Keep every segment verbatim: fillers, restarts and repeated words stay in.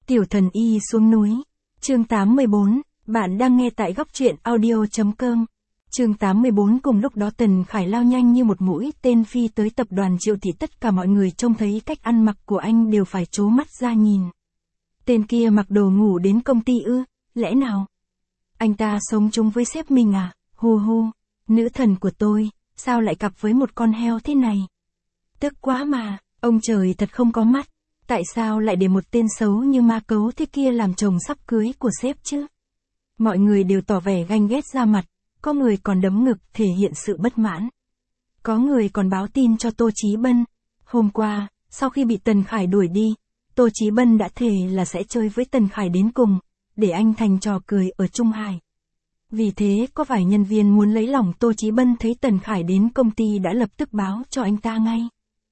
Tiểu thần y xuống núi. Chương tám mươi bốn, bạn đang nghe tại góc truyện audio chấm com. Chương tám mươi bốn cùng lúc đó Tần Khải lao nhanh như một mũi tên phi tới tập đoàn Triệu thì tất cả mọi người trông thấy cách ăn mặc của anh đều phải trố mắt ra nhìn. Tên kia mặc đồ ngủ đến công ty ư, lẽ nào? Anh ta sống chung với sếp mình à, hu hu, nữ thần của tôi, sao lại cặp với một con heo thế này? Tức quá mà, ông trời thật không có mắt, tại sao lại để một tên xấu như ma cấu thế kia làm chồng sắp cưới của sếp chứ? Mọi người đều tỏ vẻ ganh ghét ra mặt, có người còn đấm ngực thể hiện sự bất mãn. Có người còn báo tin cho Tô Chí Bân. Hôm qua, sau khi bị Tần Khải đuổi đi, Tô Chí Bân đã thề là sẽ chơi với Tần Khải đến cùng, để anh thành trò cười ở Trung Hải. Vì thế có vài nhân viên muốn lấy lòng Tô Chí Bân thấy Tần Khải đến công ty đã lập tức báo cho anh ta ngay.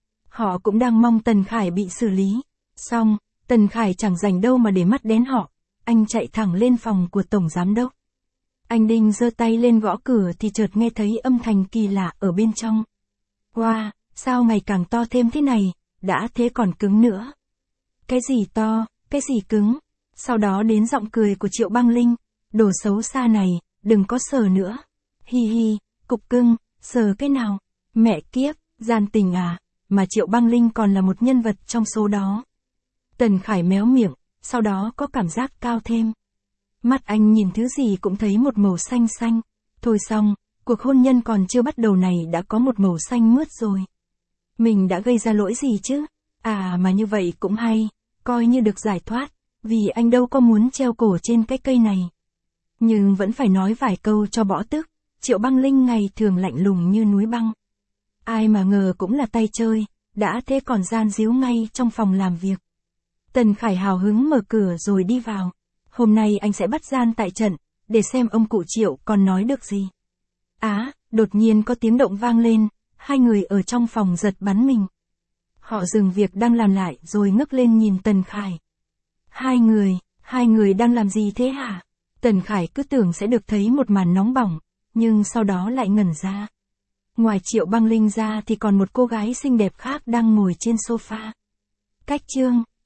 Họ cũng đang mong Tần Khải bị xử lý. Xong, Tần Khải chẳng rảnh đâu mà để mắt đến họ, anh chạy thẳng lên phòng của Tổng Giám Đốc. Anh Đinh giơ tay lên gõ cửa thì chợt nghe thấy âm thanh kỳ lạ ở bên trong. Wow, sao ngày càng to thêm thế này, đã thế còn cứng nữa. Cái gì to, cái gì cứng. Sau đó đến giọng cười của Triệu Băng Linh, đồ xấu xa này, đừng có sờ nữa. Hi hi, cục cưng, sờ cái nào, mẹ kiếp, gian tình à, mà Triệu Băng Linh còn là một nhân vật trong số đó. Tần Khải méo miệng, sau đó có cảm giác cao thêm. Mắt anh nhìn thứ gì cũng thấy một màu xanh xanh. Thôi xong, cuộc hôn nhân còn chưa bắt đầu này đã có một màu xanh mướt rồi. Mình đã gây ra lỗi gì chứ? À mà như vậy cũng hay, coi như được giải thoát, vì anh đâu có muốn treo cổ trên cái cây này. Nhưng vẫn phải nói vài câu cho bỏ tức, Triệu Băng Linh ngày thường lạnh lùng như núi băng. Ai mà ngờ cũng là tay chơi, đã thế còn gian díu ngay trong phòng làm việc. Tần Khải hào hứng mở cửa rồi đi vào. Hôm nay anh sẽ bắt gian tại trận, để xem ông cụ Triệu còn nói được gì. Á, đột nhiên có tiếng động vang lên, hai người ở trong phòng giật bắn mình. Họ dừng việc đang làm lại rồi ngước lên nhìn Tần Khải. Hai người, hai người đang làm gì thế hả? Tần Khải cứ tưởng sẽ được thấy một màn nóng bỏng, nhưng sau đó lại ngẩn ra. Ngoài Triệu Băng Linh ra thì còn một cô gái xinh đẹp khác đang ngồi trên sofa. Cách chương.